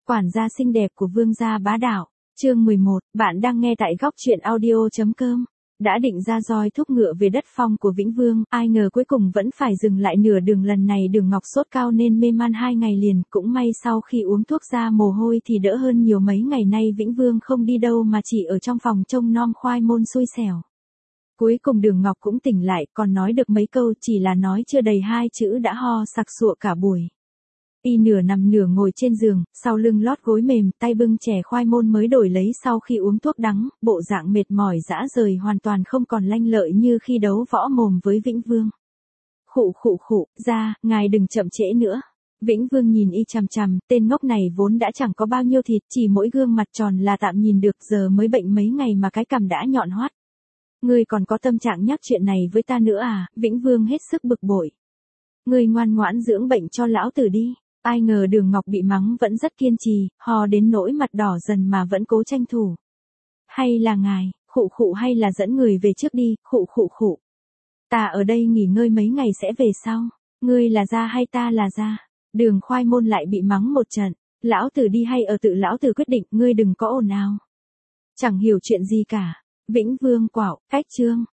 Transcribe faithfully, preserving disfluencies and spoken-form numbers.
Quản gia xinh đẹp của vương gia bá đạo. Chương mười một, bạn đang nghe tại góc truyện audio chấm com. Đã định ra roi thúc ngựa về đất phong của Vĩnh Vương, ai ngờ cuối cùng vẫn phải dừng lại nửa đường. Lần này Đường Ngọc sốt cao nên mê man hai ngày liền, cũng may sau khi uống thuốc ra mồ hôi thì đỡ hơn nhiều. Mấy ngày nay Vĩnh Vương không đi đâu mà chỉ ở trong phòng trông nom khoai môn xui xẻo. Cuối cùng Đường Ngọc cũng tỉnh lại, còn nói được mấy câu, chỉ là nói chưa đầy hai chữ đã ho sặc sụa cả buổi. Y nửa nằm nửa ngồi trên giường, sau lưng lót gối mềm, tay bưng chè khoai môn mới đổi lấy sau khi uống thuốc đắng, bộ dạng mệt mỏi rã rời hoàn toàn không còn lanh lợi như khi đấu võ mồm với Vĩnh Vương. Khụ khụ khụ, ra, ngài đừng chậm trễ nữa. Vĩnh Vương nhìn y chằm chằm, tên ngốc này vốn đã chẳng có bao nhiêu thịt, chỉ mỗi gương mặt tròn là tạm nhìn được, giờ mới bệnh mấy ngày mà cái cằm đã nhọn hoắt. Ngươi còn có tâm trạng nhắc chuyện này với ta nữa à? Vĩnh Vương hết sức bực bội. Ngươi ngoan ngoãn dưỡng bệnh cho lão tử đi. Ai ngờ Đường Ngọc bị mắng vẫn rất kiên trì, ho đến nỗi mặt đỏ dần mà vẫn cố tranh thủ. Hay là ngài, khụ khụ hay là dẫn người về trước đi, khụ khụ khụ. Ta ở đây nghỉ ngơi mấy ngày sẽ về sau. Ngươi là gia hay ta là gia? Đường khoai môn lại bị mắng một trận. Lão tử đi hay ở tự lão tử quyết định, ngươi đừng có ồn ào. Chẳng hiểu chuyện gì cả. Vĩnh Vương quạo, cách chương.